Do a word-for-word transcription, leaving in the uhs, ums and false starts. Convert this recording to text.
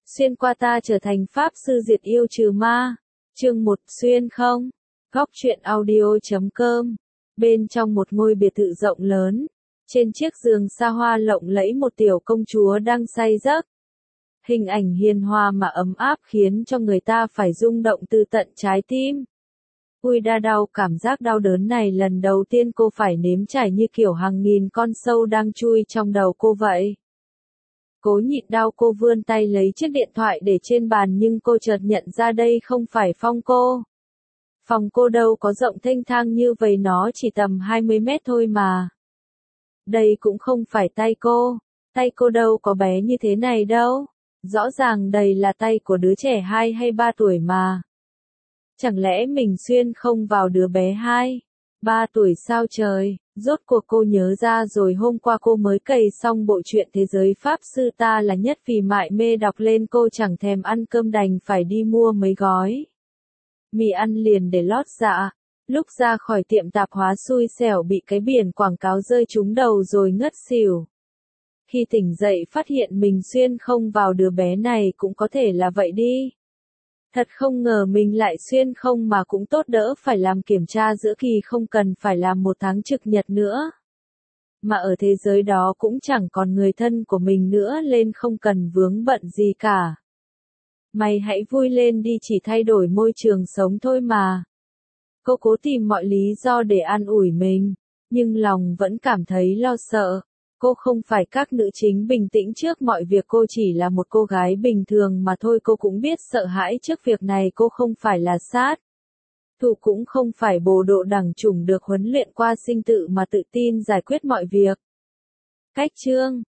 Xuyên qua ta trở thành pháp sư diệt yêu trừ ma. Chương một xuyên không. Góc truyện audio chấm com. Bên trong một ngôi biệt thự rộng lớn, trên chiếc giường xa hoa lộng lẫy một tiểu công chúa đang say giấc. Hình ảnh hiền hòa mà ấm áp khiến cho người ta phải rung động từ tận trái tim. Ui đa đau, cảm giác đau đớn này lần đầu tiên cô phải nếm trải như kiểu hàng nghìn con sâu đang chui trong đầu cô vậy. Cố nhịn đau, cô vươn tay lấy chiếc điện thoại để trên bàn, nhưng cô chợt nhận ra đây không phải phòng cô. Phòng cô đâu có rộng thênh thang như vậy, nó chỉ tầm hai mươi mét thôi mà. Đây cũng không phải tay cô, tay cô đâu có bé như thế này đâu. Rõ ràng đây là tay của đứa trẻ hai hay ba tuổi mà. Chẳng lẽ mình xuyên không vào đứa bé hai, ba tuổi sao trời? Rốt cuộc cô nhớ ra rồi, hôm qua cô mới cày xong bộ truyện Thế giới Pháp Sư Ta Là Nhất vì mải mê đọc lên, cô chẳng thèm ăn cơm đành phải đi mua mấy gói mì ăn liền để lót dạ. Lúc ra khỏi tiệm tạp hóa xui xẻo bị cái biển quảng cáo rơi trúng đầu rồi ngất xỉu. Khi tỉnh dậy phát hiện mình xuyên không vào đứa bé này, cũng có thể là vậy đi. Thật không ngờ mình lại xuyên không mà cũng tốt, đỡ phải làm kiểm tra giữa kỳ, không cần phải làm một tháng trực nhật nữa. Mà ở thế giới đó cũng chẳng còn người thân của mình nữa, lên không cần vướng bận gì cả. Mày hãy vui lên đi, chỉ thay đổi môi trường sống thôi mà. Cô cố tìm mọi lý do để an ủi mình, nhưng lòng vẫn cảm thấy lo sợ. Cô không phải các nữ chính bình tĩnh trước mọi việc, cô chỉ là một cô gái bình thường mà thôi. Cô cũng biết sợ hãi trước việc này, cô không phải là sát thủ, cũng không phải bồ độ đẳng chủng được huấn luyện qua sinh tử mà tự tin giải quyết mọi việc. Cách chương